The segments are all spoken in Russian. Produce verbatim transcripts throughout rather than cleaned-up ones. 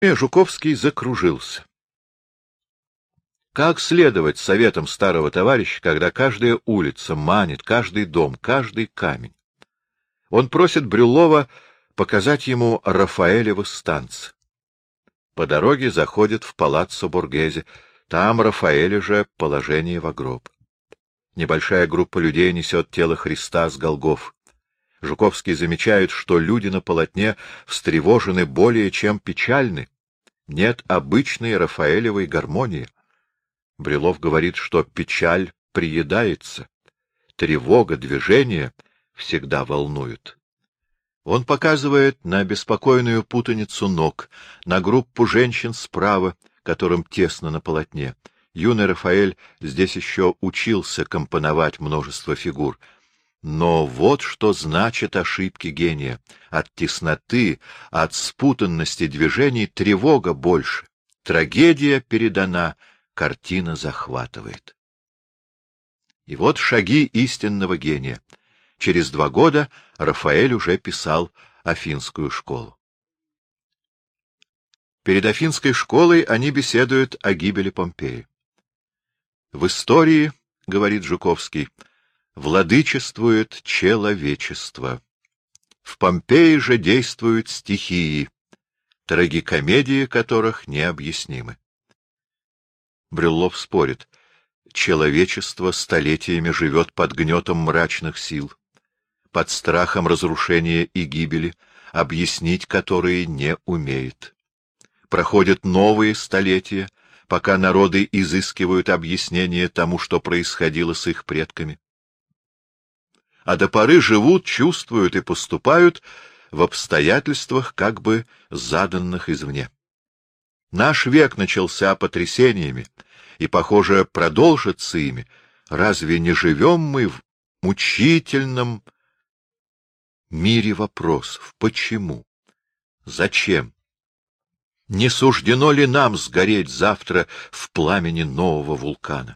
Жуковский закружился. Как следовать советам старого товарища, когда каждая улица манит, каждый дом, каждый камень? Он просит Брюллова показать ему Рафаэлевы станцы. По дороге заходит в палаццо Боргезе. Там Рафаэлю же положение во гроб. Небольшая группа людей несет тело Христа с Голгоф. Жуковский замечает, что люди на полотне встревожены более чем печальны. Нет обычной Рафаэлевой гармонии. Брюллов говорит, что печаль приедается, тревога, движение всегда волнуют. Он показывает на беспокойную путаницу ног, на группу женщин справа, которым тесно на полотне. Юный Рафаэль здесь еще учился компоновать множество фигур. Но вот что значит ошибки гения. От тесноты, от спутанности движений тревога больше. Трагедия передана, картина захватывает. И вот шаги истинного гения. Через два года Рафаэль уже писал Афинскую школу. Перед Афинской школой они беседуют о гибели Помпеи. В истории, говорит Жуковский, владычествует человечество. В Помпеи же действуют стихии, трагикомедии которых необъяснимы. Брюллов спорит. Человечество столетиями живет под гнетом мрачных сил, под страхом разрушения и гибели, объяснить которые не умеет. Проходят новые столетия, пока народы изыскивают объяснение тому, что происходило с их предками. А до поры живут, чувствуют и поступают в обстоятельствах, как бы заданных извне. Наш век начался потрясениями, и, похоже, продолжится ими. Разве не живем мы в мучительном мире вопросов? Почему? Зачем? Не суждено ли нам сгореть завтра в пламени нового вулкана?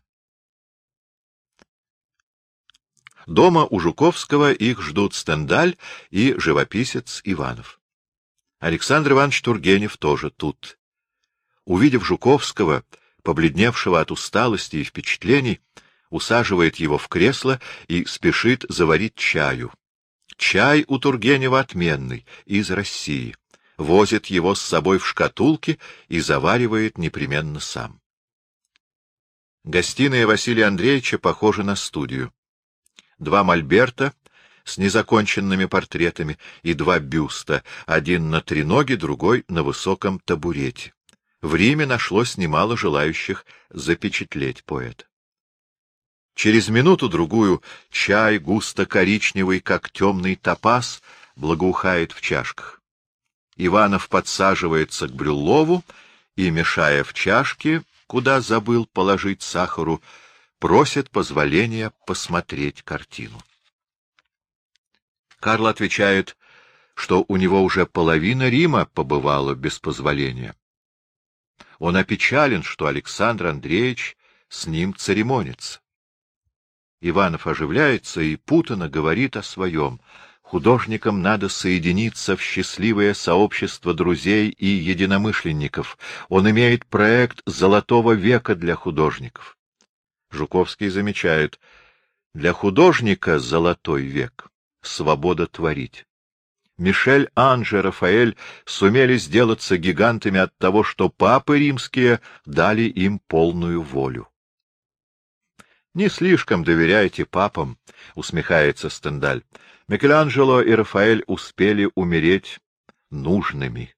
Дома у Жуковского их ждут Стендаль и живописец Иванов. Александр Иванович Тургенев тоже тут. Увидев Жуковского, побледневшего от усталости и впечатлений, усаживает его в кресло и спешит заварить чаю. Чай у Тургенева отменный, из России. Возит его с собой в шкатулке и заваривает непременно сам. Гостиная Василия Андреевича похожа на студию. Два мольберта с незаконченными портретами и два бюста, один на треноге, другой на высоком табурете. В Риме нашлось немало желающих запечатлеть поэта. Через минуту-другую чай, густо-коричневый, как темный топаз, благоухает в чашках. Иванов подсаживается к Брюллову и, мешая в чашке, куда забыл положить сахару, просит позволения посмотреть картину. Карл отвечает, что у него уже половина Рима побывала без позволения. Он опечален, что Александр Андреевич с ним церемонится. Иванов оживляется и путано говорит о своем. Художникам надо соединиться в счастливое сообщество друзей и единомышленников. Он имеет проект золотого века для художников. Жуковский замечает, для художника золотой век — свобода творить. Мишель, Анже, Рафаэль сумели сделаться гигантами от того, что папы римские дали им полную волю. — Не слишком доверяйте папам, — усмехается Стендаль. Микеланджело и Рафаэль успели умереть нужными.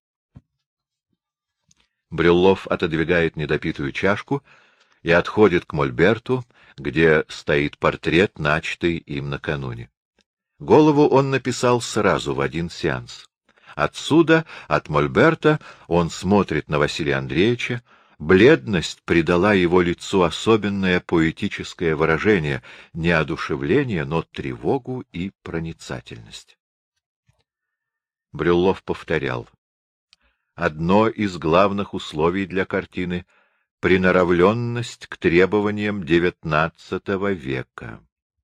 Брюллов отодвигает недопитую чашку и отходит к мольберту, где стоит портрет, начатый им накануне. Голову он написал сразу в один сеанс. Отсюда, от мольберта, он смотрит на Василия Андреевича. Бледность придала его лицу особенное поэтическое выражение, не одушевление, но тревогу и проницательность. Брюллов повторял. Одно из главных условий для картины — приноравленность к требованиям девятнадцатого века.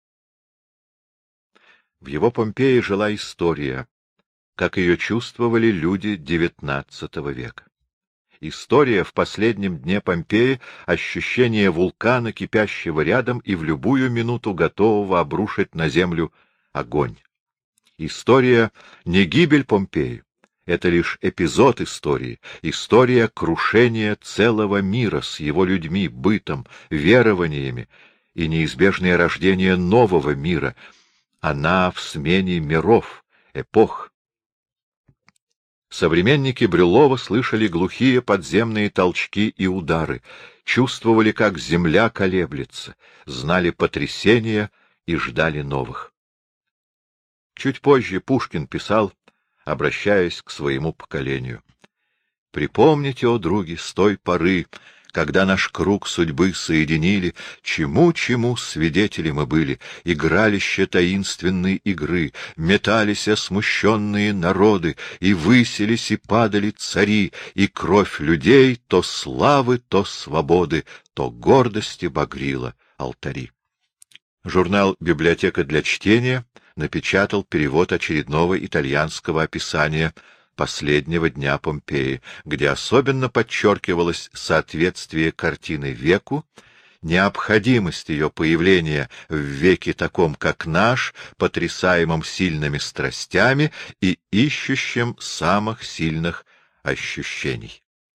В его Помпеи жила история, как ее чувствовали люди девятнадцатого века. История в последнем дне Помпеи — ощущение вулкана, кипящего рядом и в любую минуту готового обрушить на землю огонь. История — не гибель Помпеи, это лишь эпизод истории, история крушения целого мира с его людьми, бытом, верованиями и неизбежное рождение нового мира. Она в смене миров, эпох. Современники Брюллова слышали глухие подземные толчки и удары, чувствовали, как земля колеблется, знали потрясения и ждали новых. Чуть позже Пушкин писал, обращаясь к своему поколению: «Припомните, о други, с той поры, когда наш круг судьбы соединили, чему-чему свидетели мы были, игралище таинственной игры, метались смущенные народы, и высились и падали цари, и кровь людей то славы, то свободы, то гордости багрила алтари». Журнал «Библиотека для чтения» напечатал перевод очередного итальянского описания последнего дня Помпеи, где особенно подчеркивалось соответствие картины веку, необходимость ее появления в веке таком, как наш, потрясаемым сильными страстями и ищущим самых сильных ощущений.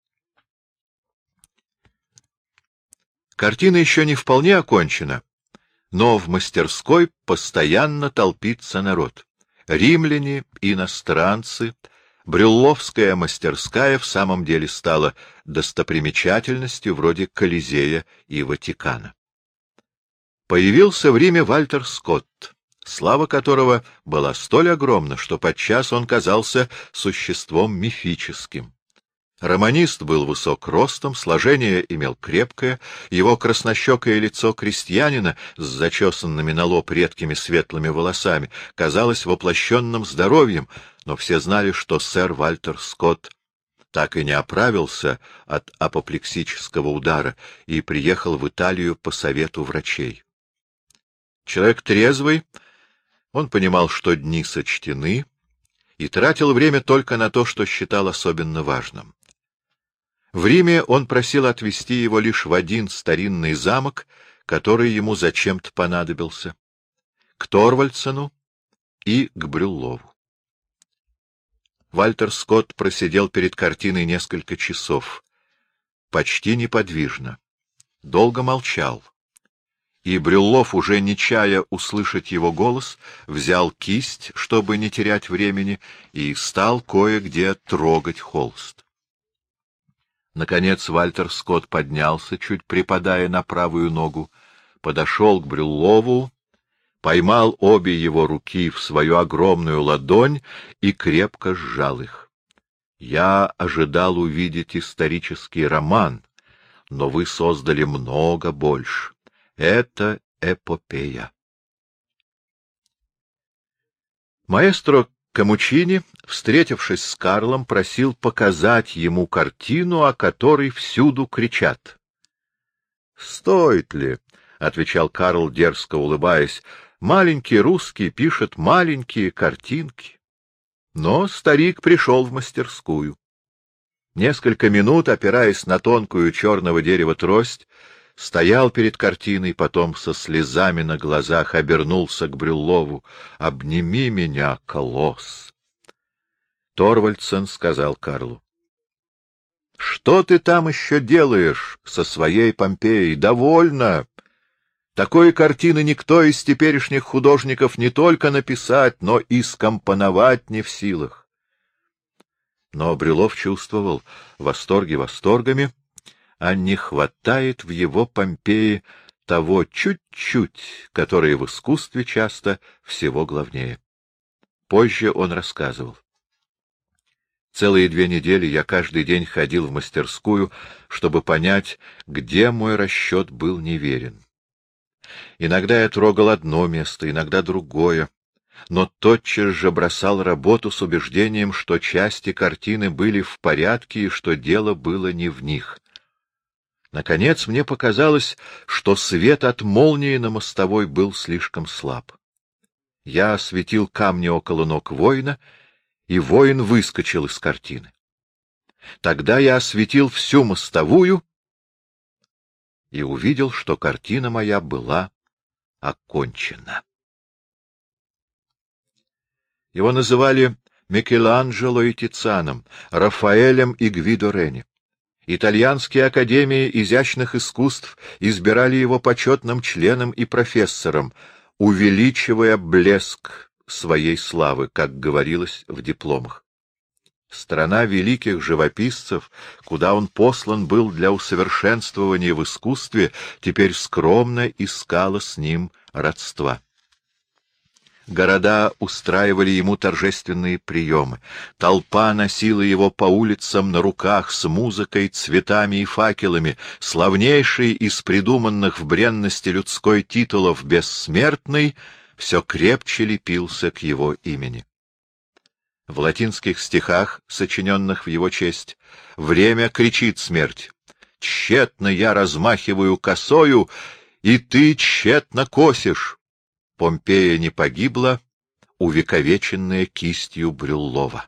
Картина еще не вполне окончена, но в мастерской постоянно толпится народ. Римляне, иностранцы. Брюлловская мастерская в самом деле стала достопримечательностью вроде Колизея и Ватикана. Появился в Риме Вальтер Скотт, слава которого была столь огромна, что подчас он казался существом мифическим. Романист был высок ростом, сложение имел крепкое, его краснощекое лицо крестьянина с зачесанными на лоб редкими светлыми волосами казалось воплощенным здоровьем, но все знали, что сэр Вальтер Скотт так и не оправился от апоплексического удара и приехал в Италию по совету врачей. Человек трезвый, он понимал, что дни сочтены, и тратил время только на то, что считал особенно важным. В Риме он просил отвезти его лишь в один старинный замок, который ему зачем-то понадобился — к Торвальдсену и к Брюллову. Вальтер Скотт просидел перед картиной несколько часов, почти неподвижно, долго молчал, и Брюллов, уже не чая услышать его голос, взял кисть, чтобы не терять времени, и стал кое-где трогать холст. Наконец Вальтер Скотт поднялся, чуть припадая на правую ногу, подошел к Брюллову, поймал обе его руки в свою огромную ладонь и крепко сжал их. — Я ожидал увидеть исторический роман, но вы создали много больше. Это эпопея. Маэстро Камучини, встретившись с Карлом, просил показать ему картину, о которой всюду кричат. — Стоит ли? — отвечал Карл, дерзко улыбаясь. — Маленький русский пишет маленькие картинки. Но старик пришел в мастерскую. Несколько минут, опираясь на тонкую черного дерева трость, стоял перед картиной, потом со слезами на глазах обернулся к Брюллову. — Обними меня, колосс! Торвальдсен сказал Карлу: — Что ты там еще делаешь со своей Помпеей? Довольно! Такой картины никто из теперешних художников не только написать, но и скомпоновать не в силах. Но Брюллов чувствовал, восторги восторгами, а не хватает в его Помпеи того чуть-чуть, которое в искусстве часто всего главнее. Позже он рассказывал: целые две недели я каждый день ходил в мастерскую, чтобы понять, где мой расчет был неверен. Иногда я трогал одно место, иногда другое, но тотчас же бросал работу с убеждением, что части картины были в порядке и что дело было не в них. Наконец мне показалось, что свет от молнии на мостовой был слишком слаб. Я осветил камни около ног воина, и воин выскочил из картины. Тогда я осветил всю мостовую и увидел, что картина моя была окончена. Его называли Микеланджело и Тицианом, Рафаэлем и Гвидо Рени. Итальянские академии изящных искусств избирали его почетным членом и профессором, увеличивая блеск своей славы, как говорилось в дипломах. Страна великих живописцев, куда он послан был для усовершенствования в искусстве, теперь скромно искала с ним родства. Города устраивали ему торжественные приемы. Толпа носила его по улицам на руках с музыкой, цветами и факелами. Славнейший из придуманных в бренности людской титулов «бессмертный» все крепче лепился к его имени. В латинских стихах, сочиненных в его честь, время кричит смерть: «Тщетно я размахиваю косою, и ты тщетно косишь». Помпея не погибла, увековеченная кистью Брюллова.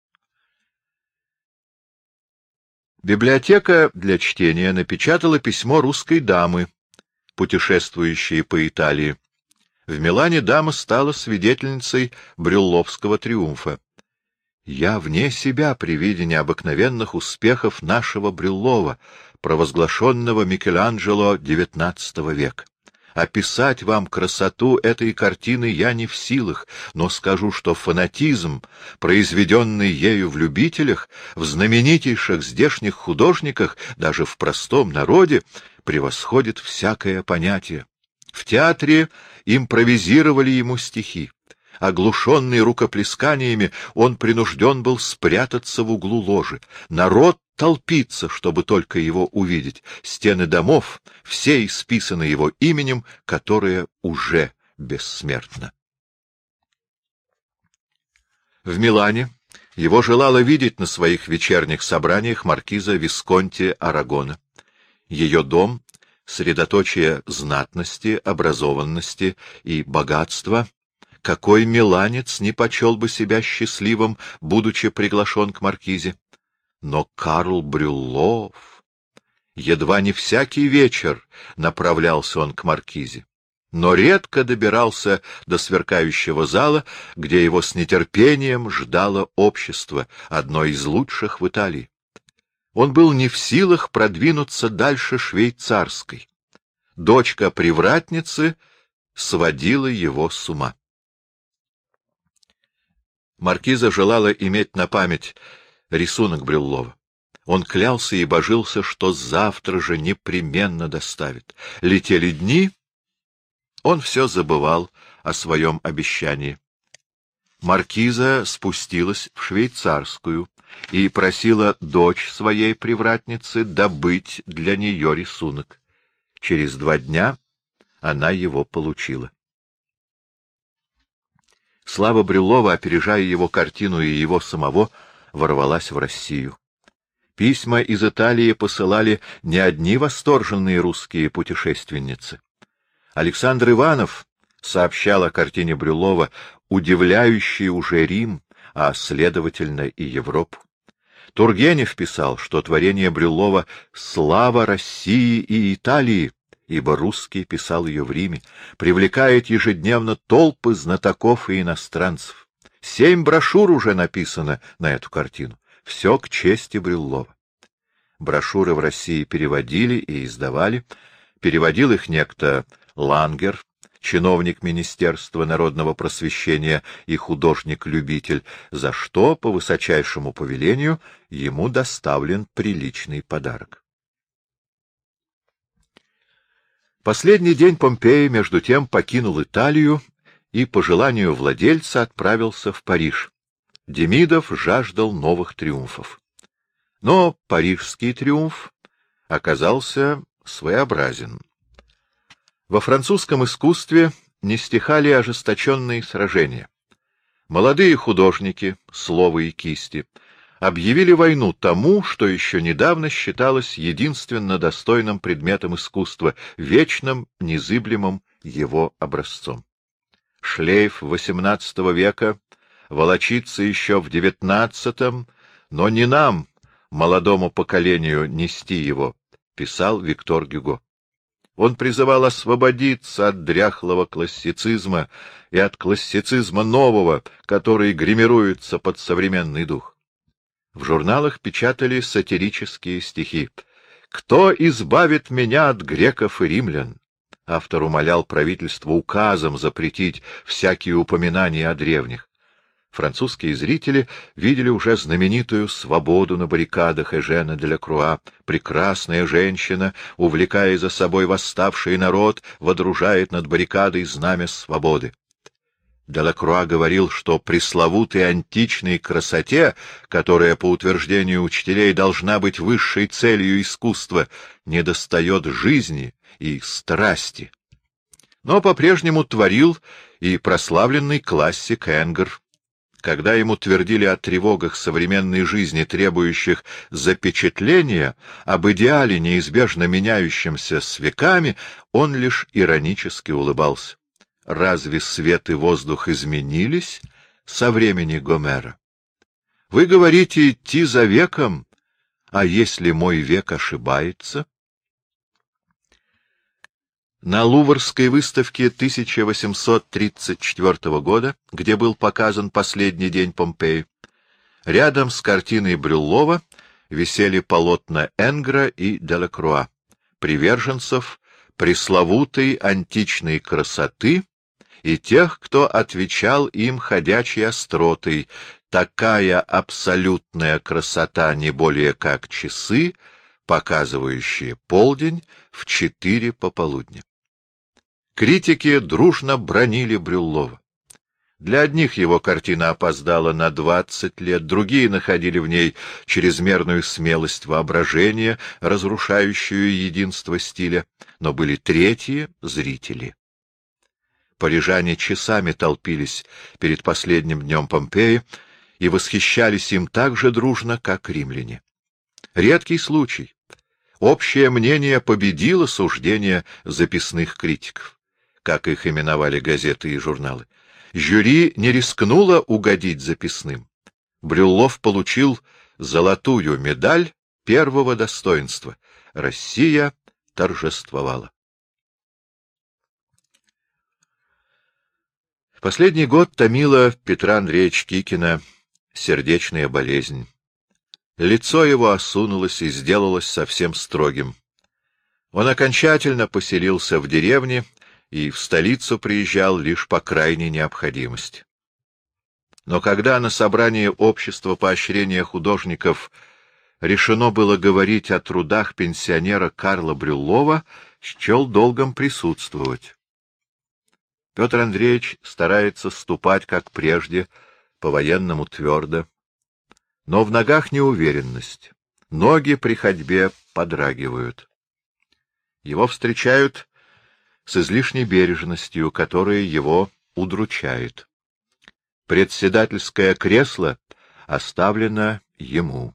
Библиотека для чтения напечатала письмо русской дамы, путешествующей по Италии. В Милане дама стала свидетельницей брюлловского триумфа. «Я вне себя при виде необыкновенных успехов нашего Брюллова, провозглашенного Микеланджело девятнадцатого века. Описать вам красоту этой картины я не в силах, но скажу, что фанатизм, произведенный ею в любителях, в знаменитейших здешних художниках, даже в простом народе, превосходит всякое понятие. В театре импровизировали ему стихи. Оглушенный рукоплесканиями, он принужден был спрятаться в углу ложи. Народ толпится, чтобы только его увидеть. Стены домов все исписаны его именем, которое уже бессмертно. В Милане его желала видеть на своих вечерних собраниях маркиза Висконти Арагона. Ее дом — средоточие знатности, образованности и богатства. Какой миланец не почел бы себя счастливым, будучи приглашен к маркизе? Но Карл Брюллов... Едва не всякий вечер направлялся он к маркизе, но редко добирался до сверкающего зала, где его с нетерпением ждало общество, одно из лучших в Италии. Он был не в силах продвинуться дальше швейцарской. Дочка привратницы сводила его с ума. Маркиза желала иметь на память рисунок Брюллова. Он клялся и божился, что завтра же непременно доставит. Летели дни, он все забывал о своем обещании. Маркиза спустилась в швейцарскую и просила дочь своей привратницы добыть для нее рисунок. Через два дня она его получила. Слава Брюллова, опережая его картину и его самого, ворвалась в Россию. Письма из Италии посылали не одни восторженные русские путешественницы. Александр Иванов сообщал о картине Брюллова, удивляющей уже Рим, а, следовательно, и Европу. Тургенев писал, что творение Брюллова — слава России и Италии, ибо русский писал ее в Риме, привлекает ежедневно толпы знатоков и иностранцев. Семь брошюр уже написано на эту картину. Все к чести Брюллова. Брошюры в России переводили и издавали. Переводил их некто Лангер, чиновник Министерства народного просвещения и художник-любитель, за что, по высочайшему повелению, ему доставлен приличный подарок. Последний день Помпей, между тем, покинул Италию и, по желанию владельца, отправился в Париж. Демидов жаждал новых триумфов. Но парижский триумф оказался своеобразен. Во французском искусстве не стихали ожесточенные сражения. Молодые художники, слова и кисти, объявили войну тому, что еще недавно считалось единственно достойным предметом искусства, вечным, незыблемым его образцом. Шлейф восемнадцатого века волочится еще в девятнадцатом, но не нам, молодому поколению нести его, писал Виктор Гюго. Он призывал освободиться от дряхлого классицизма и от классицизма нового, который гримируется под современный дух. В журналах печатали сатирические стихи. «Кто избавит меня от греков и римлян?» Автор умолял правительство указом запретить всякие упоминания о древних. Французские зрители видели уже знаменитую свободу на баррикадах Эжена де ла Круа. Прекрасная женщина, увлекая за собой восставший народ, водружает над баррикадой знамя свободы. Де ла Круа говорил, что пресловутой античной красоте, которая, по утверждению учителей, должна быть высшей целью искусства, недостает жизни и страсти. Но по-прежнему творил и прославленный классик Энгер. Когда ему твердили о тревогах современной жизни, требующих запечатления, об идеале, неизбежно меняющемся с веками, он лишь иронически улыбался. Разве свет и воздух изменились со времени Гомера? Вы говорите идти за веком, а если мой век ошибается? На Луврской выставке тысяча восемьсот тридцать четвёртого года, где был показан последний день Помпеи, рядом с картиной Брюллова висели полотна Энгра и де ла Круа, приверженцев пресловутой античной красоты и тех, кто отвечал им ходячей остротой: такая абсолютная красота не более как часы, показывающие полдень в четыре пополудня. Критики дружно бранили Брюллова. Для одних его картина опоздала на двадцать лет, другие находили в ней чрезмерную смелость воображения, разрушающую единство стиля, но были третьи — зрители. Парижане часами толпились перед последним днем Помпеи и восхищались им так же дружно, как римляне. Редкий случай. Общее мнение победило суждение записных критиков, как их именовали газеты и журналы. Жюри не рискнуло угодить записным. Брюллов получил золотую медаль первого достоинства. Россия торжествовала. Последний год томила Петра Андреевича Кикина сердечная болезнь. Лицо его осунулось и сделалось совсем строгим. Он окончательно поселился в деревне и в столицу приезжал лишь по крайней необходимости. Но когда на собрании Общества поощрения художников решено было говорить о трудах пенсионера Карла Брюллова, счел долгом присутствовать. Петр Андреевич старается ступать, как прежде, по-военному твердо, но в ногах неуверенность, ноги при ходьбе подрагивают. Его встречают с излишней бережностью, которая его удручает. Председательское кресло оставлено ему.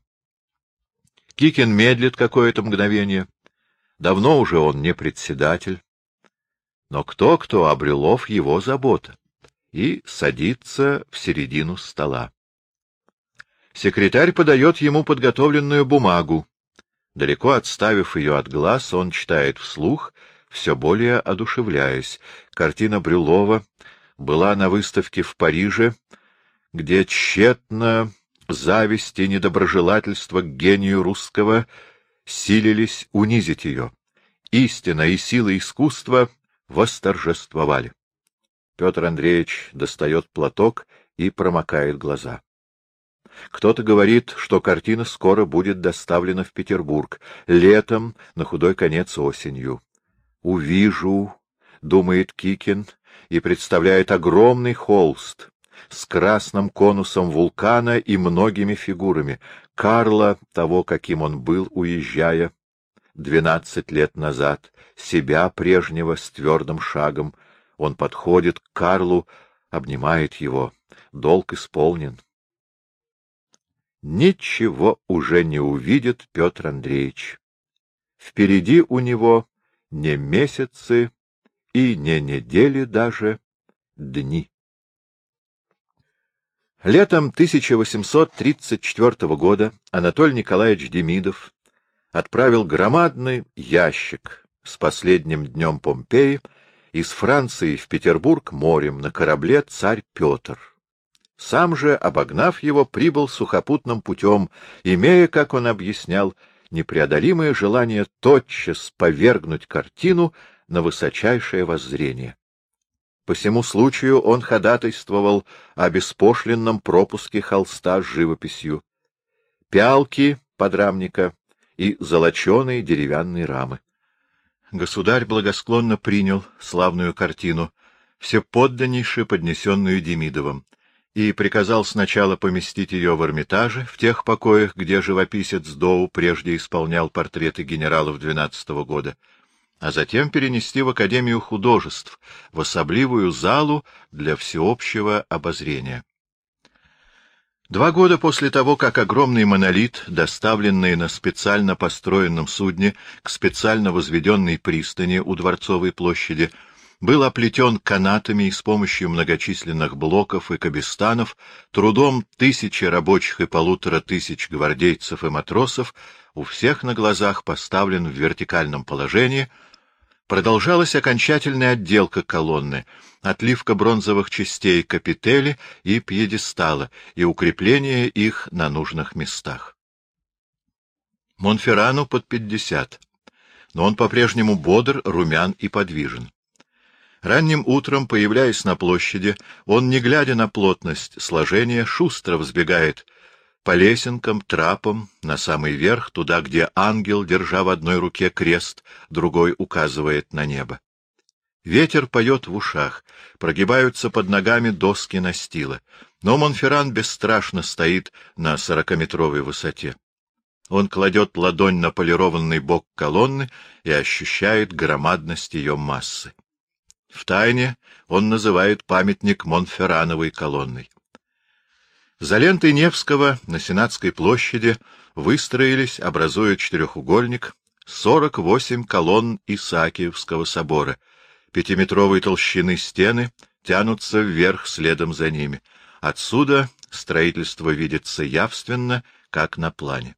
Кикин медлит какое-то мгновение. Давно уже он не председатель. Но кто-кто, а Брюллов — его забота. И садится в середину стола. Секретарь подает ему подготовленную бумагу. Далеко отставив ее от глаз, он читает вслух, все более одушевляясь. Картина Брюллова была на выставке в Париже, где тщетно зависть и недоброжелательство к гению русского силились унизить ее. Истина и сила искусства восторжествовали. Петр Андреевич достает платок и промокает глаза. Кто-то говорит, что картина скоро будет доставлена в Петербург, летом, на худой конец осенью. «Увижу», — думает Кикин, и представляет огромный холст с красным конусом вулкана и многими фигурами. Карла, того, каким он был, уезжая двенадцать лет назад, себя прежнего с твердым шагом. Он подходит к Карлу, обнимает его. Долг исполнен. Ничего уже не увидит Петр Андреевич. Впереди у него не месяцы и не недели даже, дни. Летом тысяча восемьсот тридцать четвёртого года Анатолий Николаевич Демидов отправил громадный ящик с последним днем Помпеи из Франции в Петербург морем на корабле «Царь Петр». Сам же, обогнав его, прибыл сухопутным путем, имея, как он объяснял, непреодолимое желание тотчас повергнуть картину на высочайшее воззрение. По сему случаю он ходатайствовал о беспошлинном пропуске холста с живописью, пялки подрамника и золоченые деревянные рамы. Государь благосклонно принял славную картину, всеподданнейше поднесенную Демидовым, и приказал сначала поместить ее в Эрмитаже, в тех покоях, где живописец Доу прежде исполнял портреты генералов двенадцатого года, а затем перенести в Академию художеств, в особливую залу для всеобщего обозрения. Два года после того, как огромный монолит, доставленный на специально построенном судне к специально возведенной пристани у Дворцовой площади, был оплетен канатами и с помощью многочисленных блоков и кабестанов, трудом тысячи рабочих и полутора тысяч гвардейцев и матросов, у всех на глазах поставлен в вертикальном положении, продолжалась окончательная отделка колонны, отливка бронзовых частей капители и пьедестала и укрепление их на нужных местах. Монферрану под пятьдесят, но он по-прежнему бодр, румян и подвижен. Ранним утром, появляясь на площади, он, не глядя на плотность сложения, шустро взбегает по лесенкам, трапам, на самый верх, туда, где ангел, держа в одной руке крест, другой указывает на небо. Ветер поет в ушах, прогибаются под ногами доски настила, но Монферран бесстрашно стоит на сорокаметровой высоте. Он кладет ладонь на полированный бок колонны и ощущает громадность ее массы. Втайне он называет памятник Монферрановой колонной. За лентой Невского на Сенатской площади выстроились, образуя четырехугольник, сорок восемь колонн Исаакиевского собора. Пятиметровой толщины стены тянутся вверх следом за ними. Отсюда строительство видится явственно, как на плане.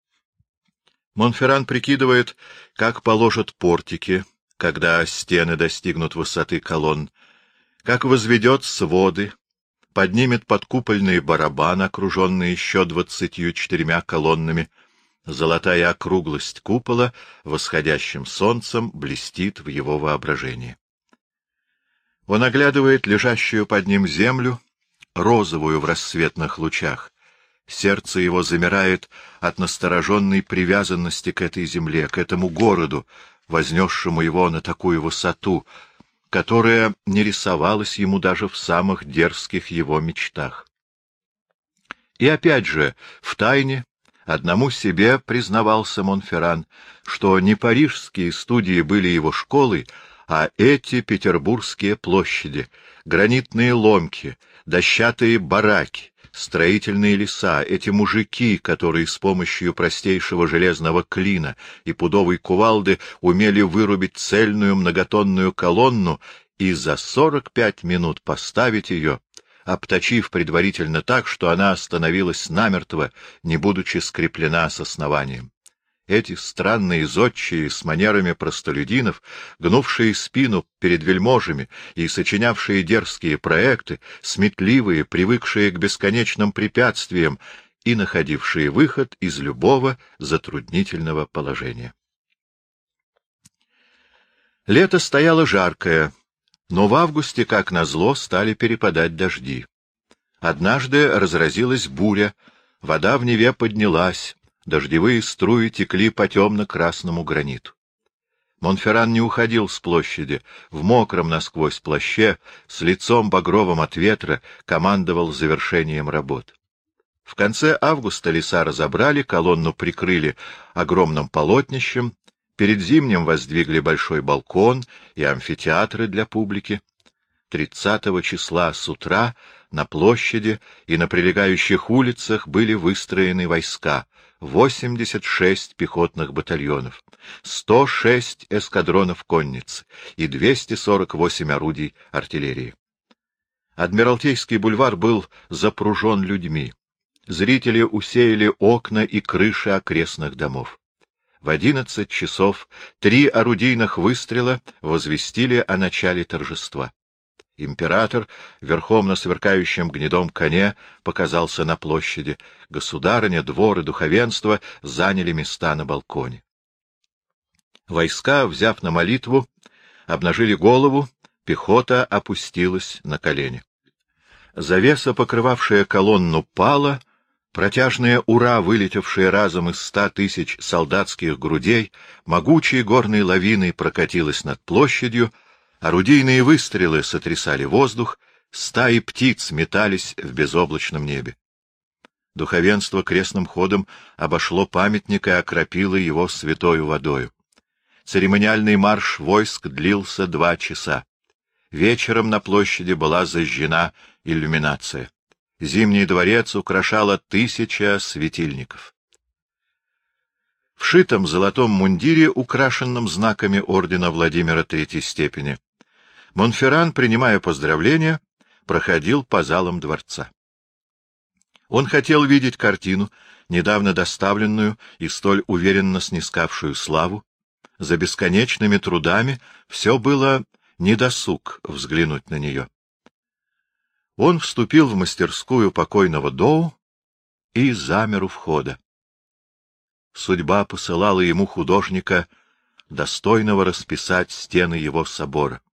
Монферран прикидывает, как положат портики, когда стены достигнут высоты колонн, как возведет своды, поднимет подкупольный барабан, окруженный еще двадцатью четырьмя колоннами. Золотая округлость купола восходящим солнцем блестит в его воображении. Он оглядывает лежащую под ним землю, розовую в рассветных лучах. Сердце его замирает от настороженной привязанности к этой земле, к этому городу, вознесшему его на такую высоту, которая не рисовалась ему даже в самых дерзких его мечтах. И опять же, втайне, одному себе признавался Монферран, что не парижские студии были его школой, а эти петербургские площади, гранитные ломки, дощатые бараки, строительные леса, эти мужики, которые с помощью простейшего железного клина и пудовой кувалды умели вырубить цельную многотонную колонну и за сорок пять минут поставить ее, обточив предварительно так, что она остановилась намертво, не будучи скреплена с основанием. Эти странные зодчие с манерами простолюдинов, гнувшие спину перед вельможами и сочинявшие дерзкие проекты, сметливые, привыкшие к бесконечным препятствиям и находившие выход из любого затруднительного положения. Лето стояло жаркое, но в августе, как назло, стали перепадать дожди. Однажды разразилась буря, вода в Неве поднялась, дождевые струи текли по темно-красному граниту. Монферран не уходил с площади, в мокром насквозь плаще, с лицом багровым от ветра, командовал завершением работ. В конце августа леса разобрали, колонну прикрыли огромным полотнищем, перед зимним воздвигли большой балкон и амфитеатры для публики. тридцатого числа с утра на площади и на прилегающих улицах были выстроены войска, восемьдесят шесть пехотных батальонов, сто шесть эскадронов конницы и двести сорок восемь орудий артиллерии. Адмиралтейский бульвар был запружен людьми. Зрители усеяли окна и крыши окрестных домов. В одиннадцать часов три орудийных выстрела возвестили о начале торжества. Император, верхом на сверкающем гнедом коне, показался на площади. Государыня, двор и духовенство заняли места на балконе. Войска, взяв на молитву, обнажили голову, пехота опустилась на колени. Завеса, покрывавшая колонну, пала, протяжное «Ура», вылетевшее разом из ста тысяч солдатских грудей, могучей горной лавиной прокатилась над площадью, орудийные выстрелы сотрясали воздух, стаи птиц метались в безоблачном небе. Духовенство крестным ходом обошло памятник и окропило его святою водою. Церемониальный марш войск длился два часа. Вечером на площади была зажжена иллюминация. Зимний дворец украшала тысяча светильников. В шитом золотом мундире, украшенном знаками ордена Владимира Третьей степени, Монферран, принимая поздравления, проходил по залам дворца. Он хотел видеть картину, недавно доставленную и столь уверенно снискавшую славу. За бесконечными трудами все было недосуг взглянуть на нее. Он вступил в мастерскую покойного Доу и замер у входа. Судьба посылала ему художника, достойного расписать стены его собора.